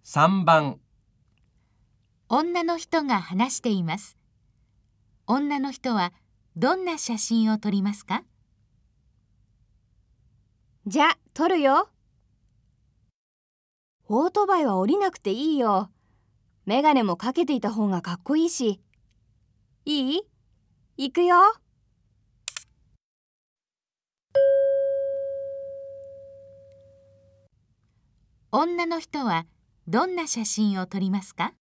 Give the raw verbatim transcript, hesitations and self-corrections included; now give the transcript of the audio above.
さんばん、 女の人が話しています。女の人はどんな写真を撮りますか？ じゃ、撮るよ。オートバイは降りなくていいよ。メガネもかけていた方がかっこいいし。いい？行くよ。 女の人はどんな写真を撮りますか？